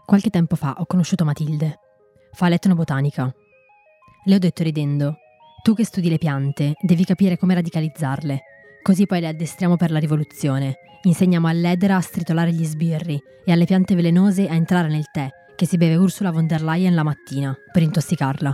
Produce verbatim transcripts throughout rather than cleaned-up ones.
Qualche tempo fa ho conosciuto Matilde. Fa l'etnobotanica. Le ho detto ridendo: tu che studi le piante, devi capire come radicalizzarle, così poi le addestriamo per la rivoluzione. Insegniamo all'edera a stritolare gli sbirri e alle piante velenose a entrare nel tè che si beve Ursula von der Leyen la mattina, per intossicarla.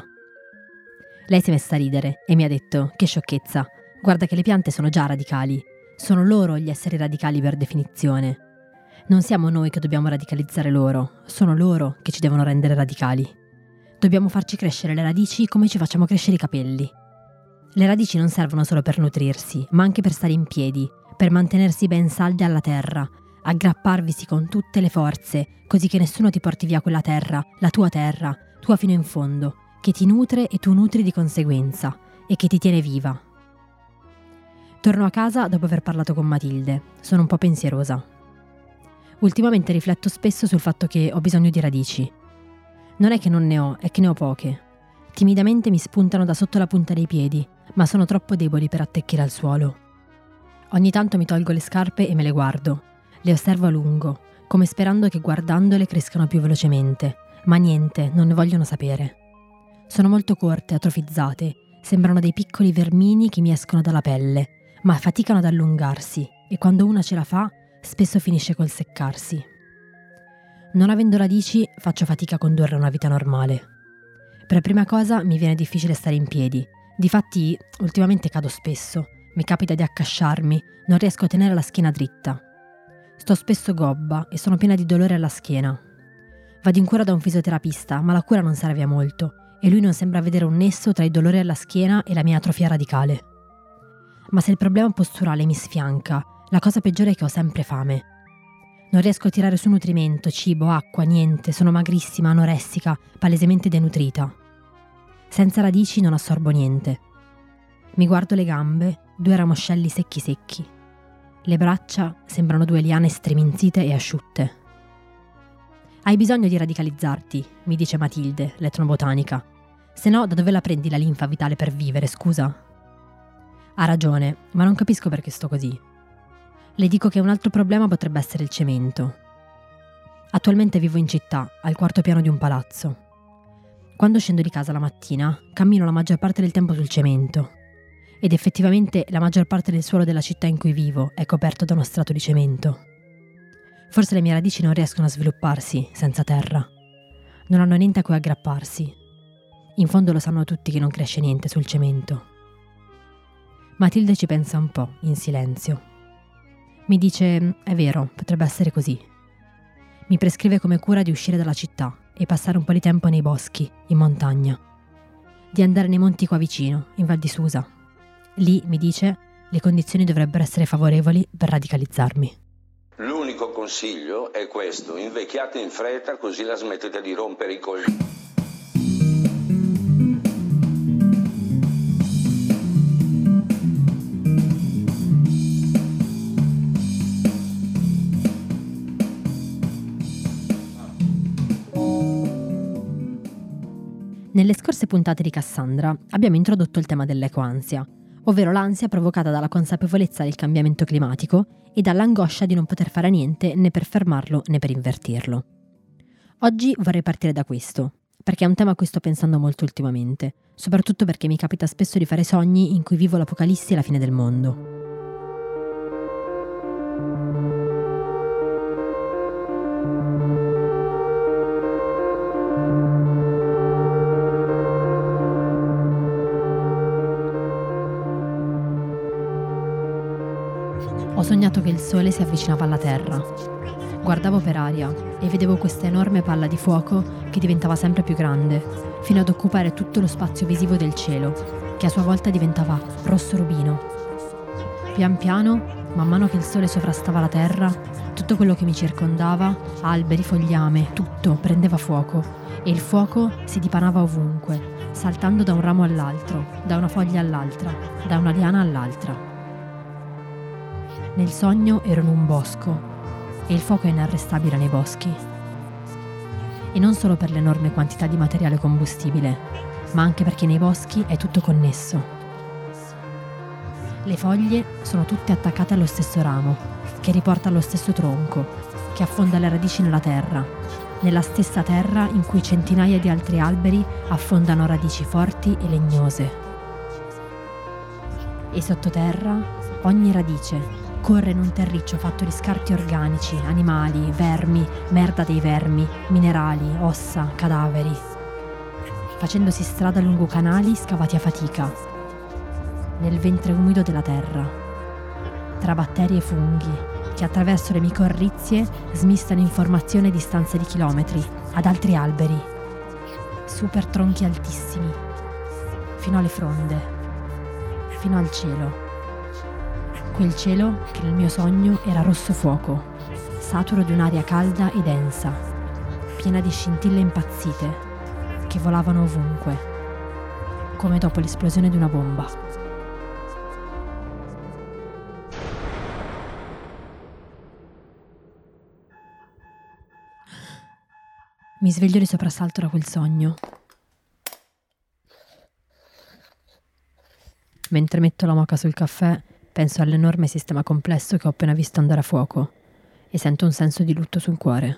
Lei si è messa a ridere e mi ha detto: che sciocchezza, guarda che le piante sono già radicali, sono loro gli esseri radicali per definizione. Non siamo noi che dobbiamo radicalizzare loro, sono loro che ci devono rendere radicali. Dobbiamo farci crescere le radici come ci facciamo crescere i capelli. Le radici non servono solo per nutrirsi, ma anche per stare in piedi, per mantenersi ben salde alla terra, aggrapparvisi con tutte le forze, così che nessuno ti porti via quella terra, la tua terra, tua fino in fondo, che ti nutre e tu nutri di conseguenza, e che ti tiene viva. Torno a casa dopo aver parlato con Matilde. Sono un po' pensierosa. Ultimamente rifletto spesso sul fatto che ho bisogno di radici. Non è che non ne ho, è che ne ho poche. Timidamente mi spuntano da sotto la punta dei piedi, ma sono troppo deboli per attecchire al suolo. Ogni tanto mi tolgo le scarpe e me le guardo. Le osservo a lungo, come sperando che guardandole crescano più velocemente, ma niente, non ne vogliono sapere. Sono molto corte, atrofizzate, sembrano dei piccoli vermini che mi escono dalla pelle, ma faticano ad allungarsi e quando una ce la fa, spesso finisce col seccarsi. Non avendo radici, faccio fatica a condurre una vita normale. Per prima cosa mi viene difficile stare in piedi. Difatti, ultimamente cado spesso, mi capita di accasciarmi, non riesco a tenere la schiena dritta. Sto spesso gobba e sono piena di dolore alla schiena. Vado in cura da un fisioterapista, ma la cura non serve a molto e lui non sembra vedere un nesso tra il dolore alla schiena e la mia atrofia radicale. Ma se il problema posturale mi sfianca, la cosa peggiore è che ho sempre fame. Non riesco a tirare su nutrimento, cibo, acqua, niente, sono magrissima, anoressica, palesemente denutrita. Senza radici non assorbo niente. Mi guardo le gambe, due ramoscelli secchi secchi. Le braccia sembrano due liane striminzite e asciutte. Hai bisogno di radicalizzarti, mi dice Matilde, l'etnobotanica. Se no, da dove la prendi la linfa vitale per vivere, scusa? Ha ragione, ma non capisco perché sto così. Le dico che un altro problema potrebbe essere il cemento. Attualmente vivo in città, al quarto piano di un palazzo. Quando scendo di casa la mattina, cammino la maggior parte del tempo sul cemento. Ed effettivamente la maggior parte del suolo della città in cui vivo è coperto da uno strato di cemento. Forse le mie radici non riescono a svilupparsi senza terra. Non hanno niente a cui aggrapparsi. In fondo lo sanno tutti che non cresce niente sul cemento. Matilde ci pensa un po', in silenzio. Mi dice: è vero, potrebbe essere così. Mi prescrive come cura di uscire dalla città e passare un po' di tempo nei boschi, in montagna. Di andare nei monti qua vicino, in Val di Susa. Lì, mi dice, le condizioni dovrebbero essere favorevoli per radicalizzarmi. L'unico consiglio è questo: invecchiate in fretta così la smettete di rompere i coglioni. Nelle scorse puntate di Cassandra abbiamo introdotto il tema dell'ecoansia, ovvero l'ansia provocata dalla consapevolezza del cambiamento climatico e dall'angoscia di non poter fare niente né per fermarlo né per invertirlo. Oggi vorrei partire da questo, perché è un tema a cui sto pensando molto ultimamente, soprattutto perché mi capita spesso di fare sogni in cui vivo l'apocalissi e la fine del mondo. Ho sognato che il sole si avvicinava alla terra. Guardavo per aria e vedevo questa enorme palla di fuoco che diventava sempre più grande, fino ad occupare tutto lo spazio visivo del cielo, che a sua volta diventava rosso rubino. Pian piano, man mano che il sole sovrastava la terra, tutto quello che mi circondava, alberi, fogliame, tutto prendeva fuoco e il fuoco si dipanava ovunque, saltando da un ramo all'altro, da una foglia all'altra, da una liana all'altra. Nel sogno ero in un bosco e il fuoco è inarrestabile nei boschi. E non solo per l'enorme quantità di materiale combustibile, ma anche perché nei boschi è tutto connesso. Le foglie sono tutte attaccate allo stesso ramo, che riporta allo stesso tronco, che affonda le radici nella terra, nella stessa terra in cui centinaia di altri alberi affondano radici forti e legnose. E sottoterra ogni radice corre in un terriccio fatto di scarti organici, animali, vermi, merda dei vermi, minerali, ossa, cadaveri, facendosi strada lungo canali scavati a fatica, nel ventre umido della terra, tra batteri e funghi che attraverso le micorrizie smistano informazioni a distanze di chilometri, ad altri alberi, super tronchi altissimi, fino alle fronde, fino al cielo. Quel cielo che nel mio sogno era rosso fuoco, saturo di un'aria calda e densa, piena di scintille impazzite che volavano ovunque, come dopo l'esplosione di una bomba. Mi sveglio di soprassalto da quel sogno. Mentre metto la moka sul caffè, penso all'enorme sistema complesso che ho appena visto andare a fuoco e sento un senso di lutto sul cuore.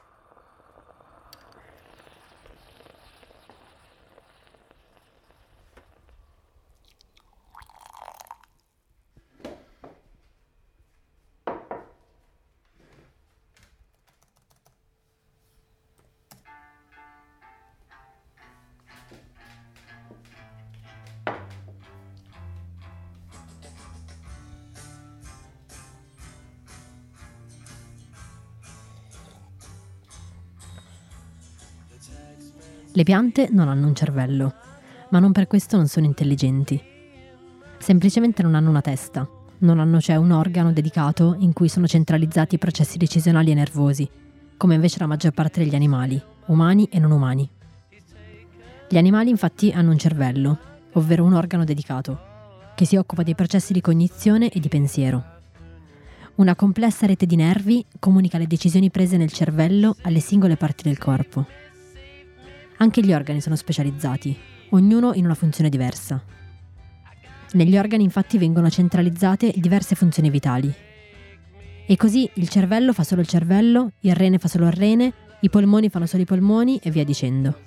Le piante non hanno un cervello, ma non per questo non sono intelligenti. Semplicemente non hanno una testa, non hanno cioè un organo dedicato in cui sono centralizzati i processi decisionali e nervosi, come invece la maggior parte degli animali, umani e non umani. Gli animali infatti hanno un cervello, ovvero un organo dedicato, che si occupa dei processi di cognizione e di pensiero. Una complessa rete di nervi comunica le decisioni prese nel cervello alle singole parti del corpo. Anche gli organi sono specializzati, ognuno in una funzione diversa. Negli organi infatti vengono centralizzate diverse funzioni vitali. E così il cervello fa solo il cervello, il rene fa solo il rene, i polmoni fanno solo i polmoni e via dicendo.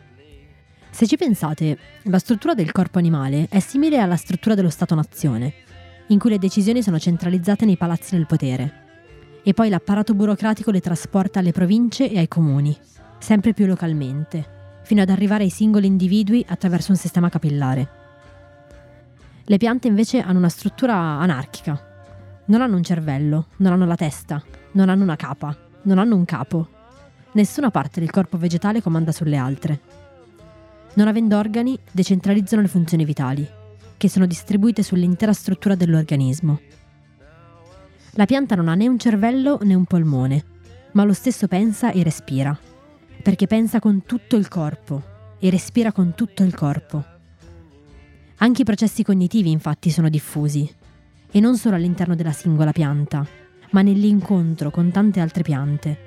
Se ci pensate, la struttura del corpo animale è simile alla struttura dello Stato-nazione, in cui le decisioni sono centralizzate nei palazzi del potere. E poi l'apparato burocratico le trasporta alle province e ai comuni, sempre più localmente, fino ad arrivare ai singoli individui attraverso un sistema capillare. Le piante invece hanno una struttura anarchica. Non hanno un cervello, non hanno la testa, non hanno una capa, non hanno un capo. Nessuna parte del corpo vegetale comanda sulle altre. Non avendo organi, decentralizzano le funzioni vitali, che sono distribuite sull'intera struttura dell'organismo. La pianta non ha né un cervello né un polmone, ma lo stesso pensa e respira, perché pensa con tutto il corpo e respira con tutto il corpo. Anche i processi cognitivi infatti sono diffusi, e non solo all'interno della singola pianta, ma nell'incontro con tante altre piante.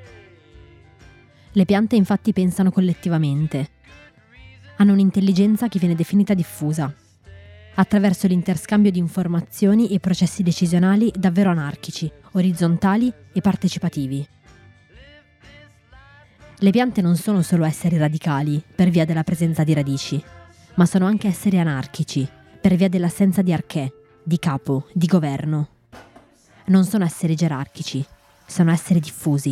Le piante infatti pensano collettivamente. Hanno un'intelligenza che viene definita diffusa, attraverso l'interscambio di informazioni e processi decisionali davvero anarchici, orizzontali e partecipativi. Le piante non sono solo esseri radicali per via della presenza di radici, ma sono anche esseri anarchici per via dell'assenza di archè, di capo, di governo. Non sono esseri gerarchici, sono esseri diffusi.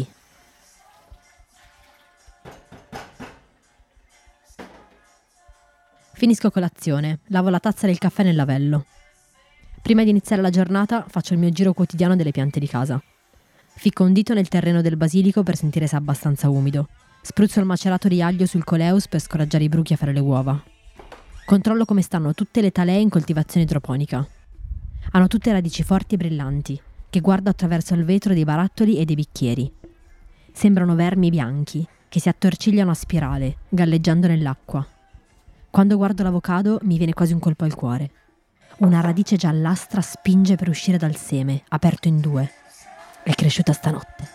Finisco colazione, lavo la tazza del caffè nel lavello. Prima di iniziare la giornata faccio il mio giro quotidiano delle piante di casa. Ficco un dito nel terreno del basilico per sentire se è abbastanza umido. Spruzzo il macerato di aglio sul coleus per scoraggiare i bruchi a fare le uova. Controllo come stanno tutte le talee in coltivazione idroponica. Hanno tutte radici forti e brillanti, che guardo attraverso il vetro dei barattoli e dei bicchieri. Sembrano vermi bianchi, che si attorcigliano a spirale, galleggiando nell'acqua. Quando guardo l'avocado mi viene quasi un colpo al cuore. Una radice giallastra spinge per uscire dal seme, aperto in due. È cresciuta stanotte.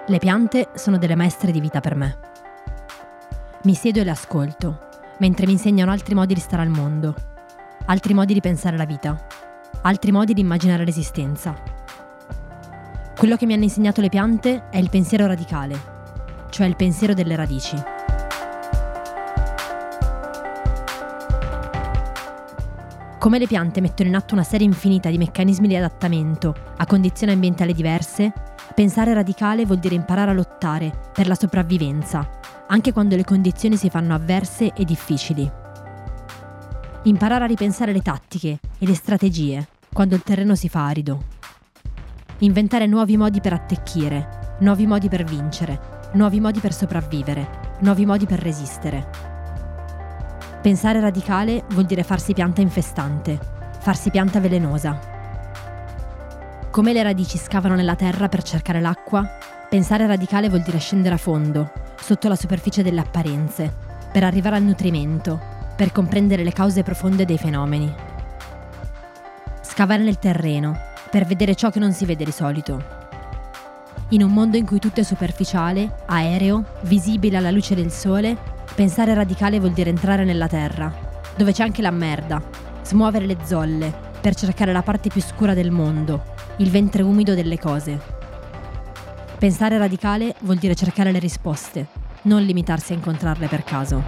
Le piante sono delle maestre di vita per me. Mi siedo e le ascolto, mentre mi insegnano altri modi di stare al mondo, altri modi di pensare la vita, altri modi di immaginare l'esistenza. Quello che mi hanno insegnato le piante è il pensiero radicale, cioè il pensiero delle radici. Come le piante mettono in atto una serie infinita di meccanismi di adattamento a condizioni ambientali diverse, pensare radicale vuol dire imparare a lottare per la sopravvivenza, anche quando le condizioni si fanno avverse e difficili. Imparare a ripensare le tattiche e le strategie quando il terreno si fa arido. Inventare nuovi modi per attecchire, nuovi modi per vincere, nuovi modi per sopravvivere, nuovi modi per resistere. Pensare radicale vuol dire farsi pianta infestante, farsi pianta velenosa. Come le radici scavano nella terra per cercare l'acqua, pensare radicale vuol dire scendere a fondo, sotto la superficie delle apparenze, per arrivare al nutrimento, per comprendere le cause profonde dei fenomeni. Scavare nel terreno, per vedere ciò che non si vede di solito. In un mondo in cui tutto è superficiale, aereo, visibile alla luce del sole, pensare radicale vuol dire entrare nella terra, dove c'è anche la merda, smuovere le zolle, per cercare la parte più scura del mondo, il ventre umido delle cose. Pensare radicale vuol dire cercare le risposte, non limitarsi a incontrarle per caso.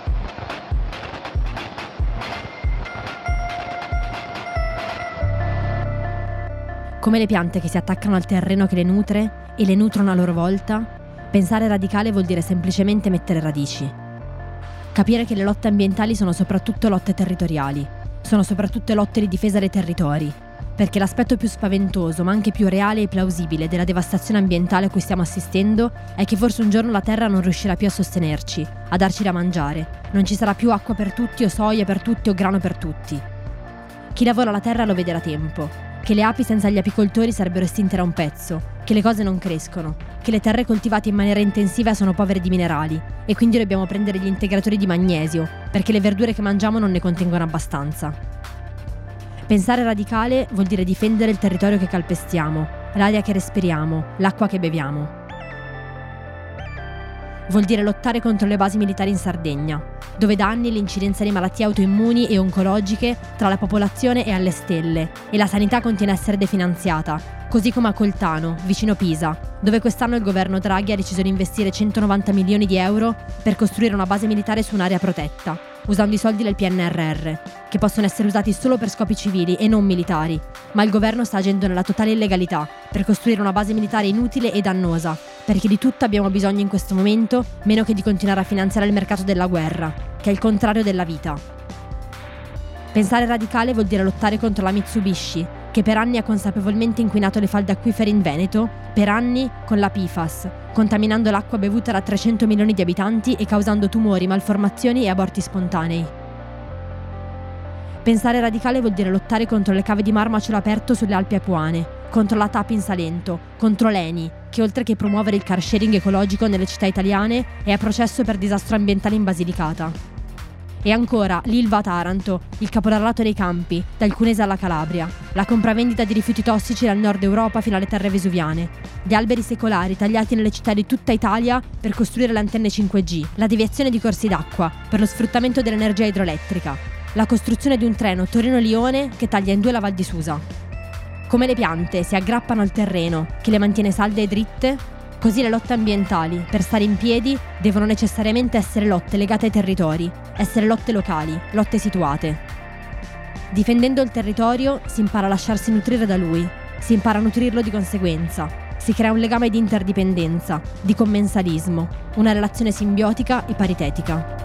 Come le piante che si attaccano al terreno che le nutre e le nutrono a loro volta, pensare radicale vuol dire semplicemente mettere radici. Capire che le lotte ambientali sono soprattutto lotte territoriali, sono soprattutto lotte di difesa dei territori, perché l'aspetto più spaventoso, ma anche più reale e plausibile della devastazione ambientale a cui stiamo assistendo è che forse un giorno la Terra non riuscirà più a sostenerci, a darci da mangiare, non ci sarà più acqua per tutti o soia per tutti o grano per tutti. Chi lavora la terra lo vede da tempo, che le api senza gli apicoltori sarebbero estinte da un pezzo, che le cose non crescono, che le terre coltivate in maniera intensiva sono povere di minerali e quindi dobbiamo prendere gli integratori di magnesio perché le verdure che mangiamo non ne contengono abbastanza. Pensare radicale vuol dire difendere il territorio che calpestiamo, l'aria che respiriamo, l'acqua che beviamo. Vuol dire lottare contro le basi militari in Sardegna, dove da anni l'incidenza di malattie autoimmuni e oncologiche tra la popolazione è alle stelle e la sanità continua a essere definanziata, così come a Coltano, vicino Pisa, dove quest'anno il governo Draghi ha deciso di investire centonovanta milioni di euro per costruire una base militare su un'area protetta, usando i soldi del P N R R, che possono essere usati solo per scopi civili e non militari, ma il governo sta agendo nella totale illegalità per costruire una base militare inutile e dannosa, perché di tutto abbiamo bisogno in questo momento, meno che di continuare a finanziare il mercato della guerra, che è il contrario della vita. Pensare radicale vuol dire lottare contro la Mitsubishi, che per anni ha consapevolmente inquinato le falde acquifere in Veneto, per anni con la P F A S, contaminando l'acqua bevuta da trecento milioni di abitanti e causando tumori, malformazioni e aborti spontanei. Pensare radicale vuol dire lottare contro le cave di marmo a cielo aperto sulle Alpi Apuane, contro la T A P in Salento, contro l'E N I, che oltre che promuovere il car sharing ecologico nelle città italiane è a processo per disastro ambientale in Basilicata. E ancora l'Ilva a Taranto, il caporalato dei campi, dal Cunese alla Calabria, la compravendita di rifiuti tossici dal nord Europa fino alle terre vesuviane, gli alberi secolari tagliati nelle città di tutta Italia per costruire le antenne cinque G, la deviazione di corsi d'acqua per lo sfruttamento dell'energia idroelettrica, la costruzione di un treno Torino-Lione che taglia in due la Val di Susa. Come le piante si aggrappano al terreno che le mantiene salde e dritte, così le lotte ambientali, per stare in piedi, devono necessariamente essere lotte legate ai territori, essere lotte locali, lotte situate. Difendendo il territorio si impara a lasciarsi nutrire da lui, si impara a nutrirlo di conseguenza, si crea un legame di interdipendenza, di commensalismo, una relazione simbiotica e paritetica.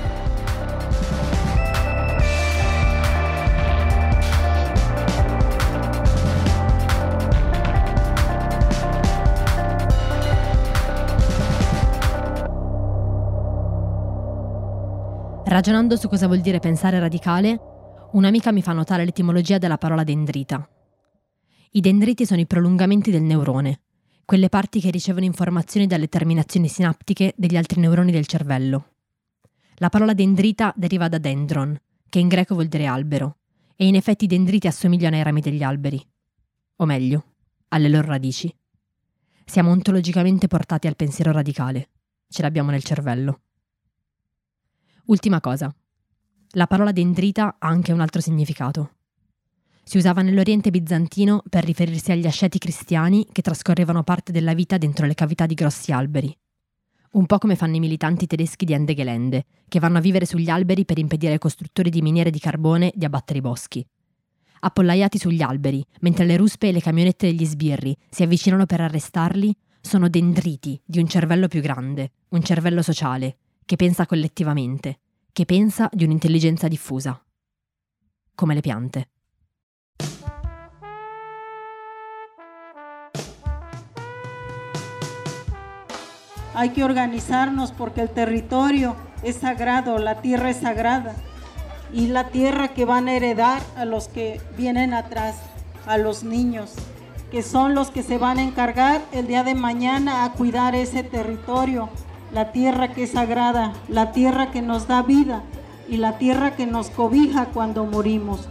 Ragionando su cosa vuol dire pensare radicale, un'amica mi fa notare l'etimologia della parola dendrita. I dendriti sono i prolungamenti del neurone, quelle parti che ricevono informazioni dalle terminazioni sinaptiche degli altri neuroni del cervello. La parola dendrita deriva da dendron, che in greco vuol dire albero, e in effetti i dendriti assomigliano ai rami degli alberi. O meglio, alle loro radici. Siamo ontologicamente portati al pensiero radicale. Ce l'abbiamo nel cervello. Ultima cosa. La parola dendrita ha anche un altro significato. Si usava nell'Oriente bizantino per riferirsi agli asceti cristiani che trascorrevano parte della vita dentro le cavità di grossi alberi. Un po' come fanno i militanti tedeschi di Ende Gelände, che vanno a vivere sugli alberi per impedire ai costruttori di miniere di carbone di abbattere i boschi. Appollaiati sugli alberi, mentre le ruspe e le camionette degli sbirri si avvicinano per arrestarli, sono dendriti di un cervello più grande, un cervello sociale, che pensa collettivamente, che pensa di un'intelligenza diffusa. Come le piante. Hay que organizarnos porque el territorio es sagrado, la tierra es sagrada y la tierra que van a heredar a los que vienen atrás, a los niños, que son los que se van a encargar el día de mañana a cuidar ese territorio, la tierra que es sagrada, la tierra que nos da vida y la tierra que nos cobija cuando morimos.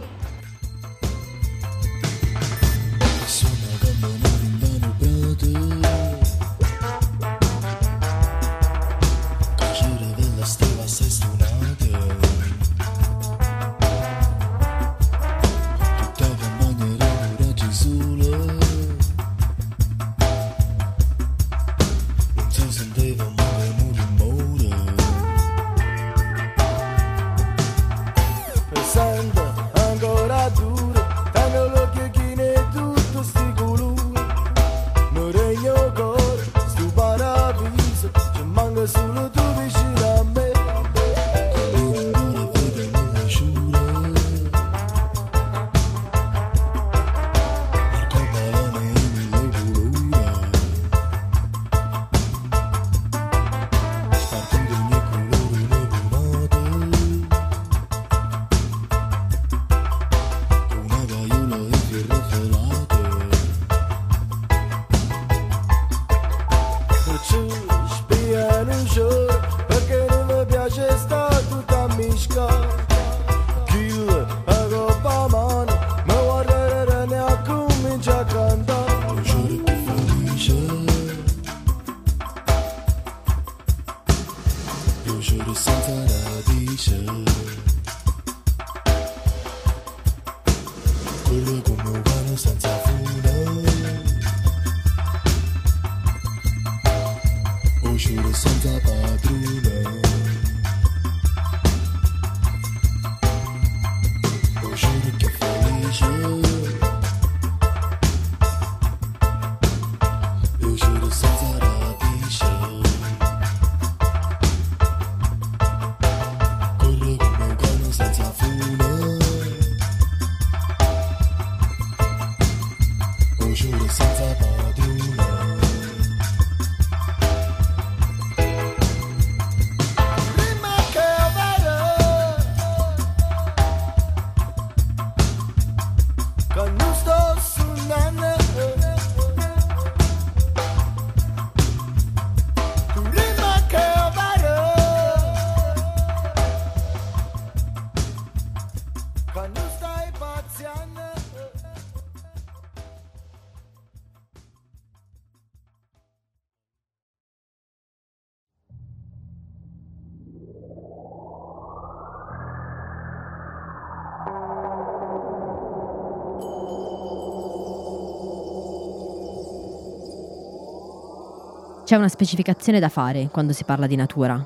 C'è una specificazione da fare quando si parla di natura.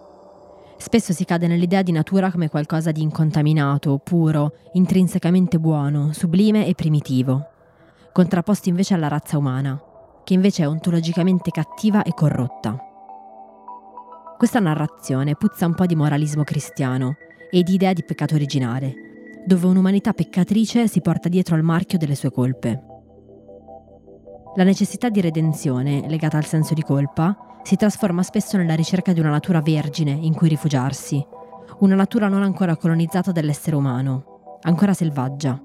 Spesso si cade nell'idea di natura come qualcosa di incontaminato, puro, intrinsecamente buono, sublime e primitivo, contrapposto invece alla razza umana, che invece è ontologicamente cattiva e corrotta. Questa narrazione puzza un po' di moralismo cristiano e di idea di peccato originale, dove un'umanità peccatrice si porta dietro il marchio delle sue colpe. La necessità di redenzione, legata al senso di colpa, si trasforma spesso nella ricerca di una natura vergine in cui rifugiarsi, una natura non ancora colonizzata dall'essere umano, ancora selvaggia.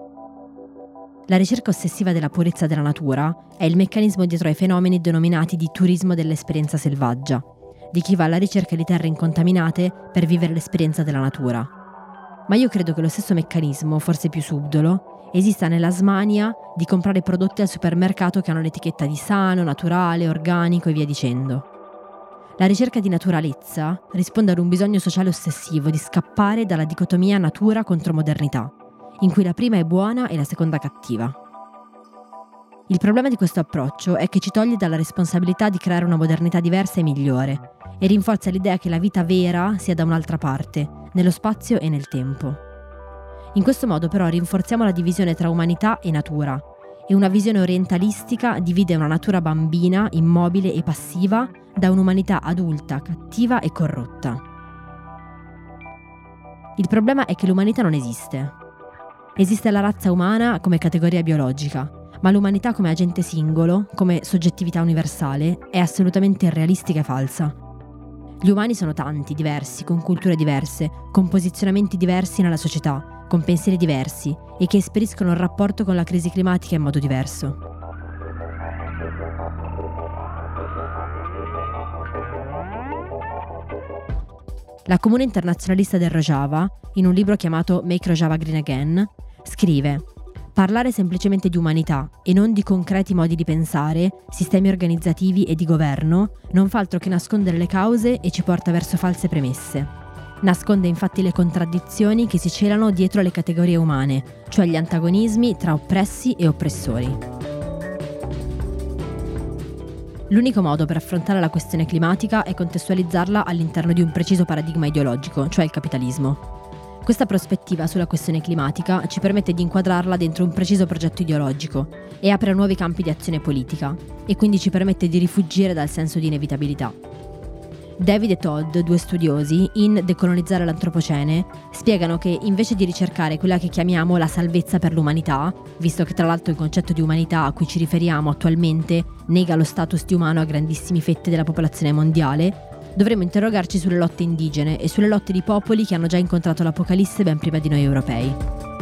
La ricerca ossessiva della purezza della natura è il meccanismo dietro ai fenomeni denominati di turismo dell'esperienza selvaggia, di chi va alla ricerca di terre incontaminate per vivere l'esperienza della natura. Ma io credo che lo stesso meccanismo, forse più subdolo, esista nella smania di comprare prodotti al supermercato che hanno l'etichetta di sano, naturale, organico e via dicendo. La ricerca di naturalezza risponde ad un bisogno sociale ossessivo di scappare dalla dicotomia natura contro modernità, in cui la prima è buona e la seconda cattiva. Il problema di questo approccio è che ci toglie dalla responsabilità di creare una modernità diversa e migliore e rinforza l'idea che la vita vera sia da un'altra parte, nello spazio e nel tempo. In questo modo però rinforziamo la divisione tra umanità e natura e una visione orientalistica divide una natura bambina, immobile e passiva da un'umanità adulta, cattiva e corrotta. Il problema è che l'umanità non esiste. Esiste la razza umana come categoria biologica, ma l'umanità come agente singolo, come soggettività universale, è assolutamente irrealistica e falsa. Gli umani sono tanti, diversi, con culture diverse, con posizionamenti diversi nella società, con pensieri diversi e che esperiscono il rapporto con la crisi climatica in modo diverso. La comune internazionalista del Rojava, in un libro chiamato Make Rojava Green Again, scrive: parlare semplicemente di umanità e non di concreti modi di pensare, sistemi organizzativi e di governo non fa altro che nascondere le cause e ci porta verso false premesse. Nasconde infatti le contraddizioni che si celano dietro le categorie umane, cioè gli antagonismi tra oppressi e oppressori. L'unico modo per affrontare la questione climatica è contestualizzarla all'interno di un preciso paradigma ideologico, cioè il capitalismo. Questa prospettiva sulla questione climatica ci permette di inquadrarla dentro un preciso progetto ideologico e apre nuovi campi di azione politica, e quindi ci permette di rifuggire dal senso di inevitabilità. David e Todd, due studiosi, in Decolonizzare l'Antropocene, spiegano che invece di ricercare quella che chiamiamo la salvezza per l'umanità, visto che tra l'altro il concetto di umanità a cui ci riferiamo attualmente nega lo status di umano a grandissime fette della popolazione mondiale, dovremmo interrogarci sulle lotte indigene e sulle lotte di popoli che hanno già incontrato l'Apocalisse ben prima di noi europei.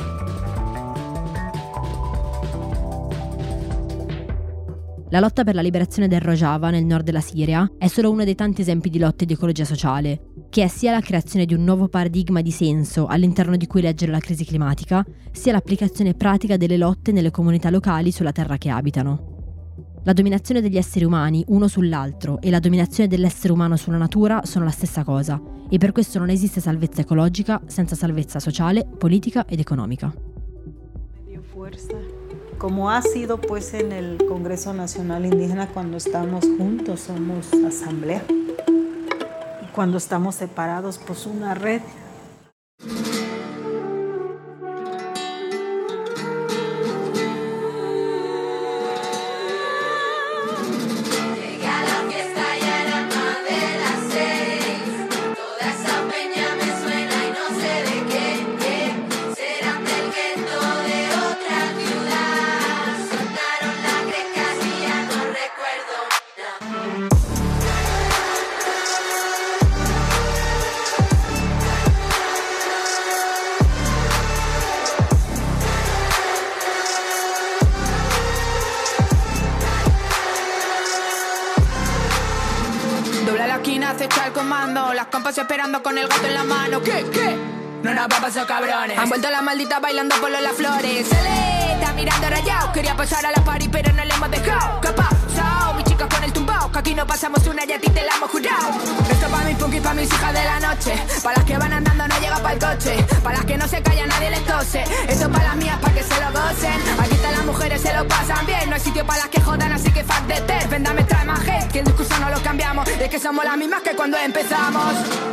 La lotta per la liberazione del Rojava nel nord della Siria è solo uno dei tanti esempi di lotte di ecologia sociale, che è sia la creazione di un nuovo paradigma di senso all'interno di cui leggere la crisi climatica, sia l'applicazione pratica delle lotte nelle comunità locali sulla terra che abitano. La dominazione degli esseri umani uno sull'altro e la dominazione dell'essere umano sulla natura sono la stessa cosa, e per questo non esiste salvezza ecologica senza salvezza sociale, politica ed economica. Como ha sido pues en el Congreso Nacional Indígena, cuando estamos juntos somos asamblea y cuando estamos separados pues una red. Acecha el comando, las compas esperando con el gato en la mano. ¿Qué? ¿Qué? No nos va a pasar, cabrones. Han vuelto las malditas bailando por los las flores. Se le está mirando rayado. Quería pasar a la party pero no le hemos dejado. ¿Qué pasó? Mis chicas con el tumbao, que aquí no pasamos una y a ti te la hemos jurado. Esto pa' mis punkis, pa' mis hijas de la noche. Pa' las que van andando no llega pa' el coche. Pa' las que no se callan nadie les tose. Esto pa' las mías pa' que se lo gocen. Aquí están las mujeres, se lo pasan bien. No hay sitio pa' las que jodan, así que fuck de ter. Vendame, trae más hate, que el discurso no lo cambiamos. Es que somos las mismas que cuando empezamos.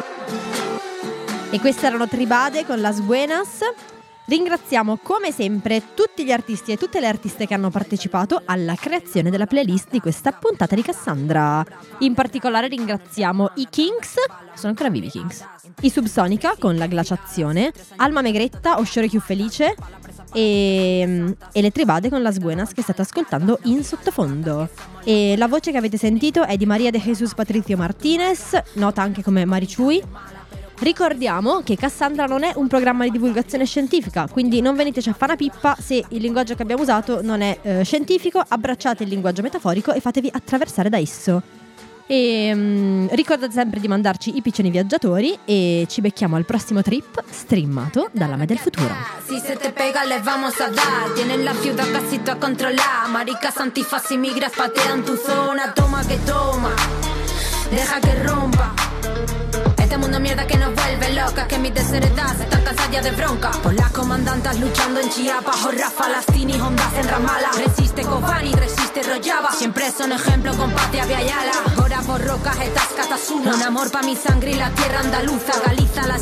E queste erano Tribade con Las Buenas. Ringraziamo come sempre tutti gli artisti e tutte le artiste che hanno partecipato alla creazione della playlist di questa puntata di Cassandra. In particolare ringraziamo i Kinks, sono ancora vivi i Kinks, i Subsonica con La Glaciazione, Alma Megretta, Osciore Più Felice e, e le Tribade con Las Buenas che state ascoltando in sottofondo. E la voce che avete sentito è di Maria de Jesus Patricio Martinez, nota anche come Marichui. Ricordiamo che Cassandra non è un programma di divulgazione scientifica, quindi non veniteci a fare una pippa se il linguaggio che abbiamo usato non è eh, scientifico. Abbracciate il linguaggio metaforico e fatevi attraversare da esso. E um, ricordate sempre di mandarci i piccioni viaggiatori e ci becchiamo al prossimo trip streamato dalla Media del Futuro. Si se te pega les vamos a dar. Tienen la ciudad casi toda controlada. Maricas antifaz y migras patean tu zona. Toma que toma, deja que rompa. Este mundo mierda que nos vuelve locas, que mis desheredadas están cansadas ya de bronca. Por las comandantas luchando en Chiapas, Jorra, Falastini, Hondas en Ramala. Resiste Kobani, resiste Rojava. Siempre son ejemplo con Patria Viayala. Ahora por rocas estas Catasuna. Un amor pa' mi sangre y la tierra andaluza. Galiza, la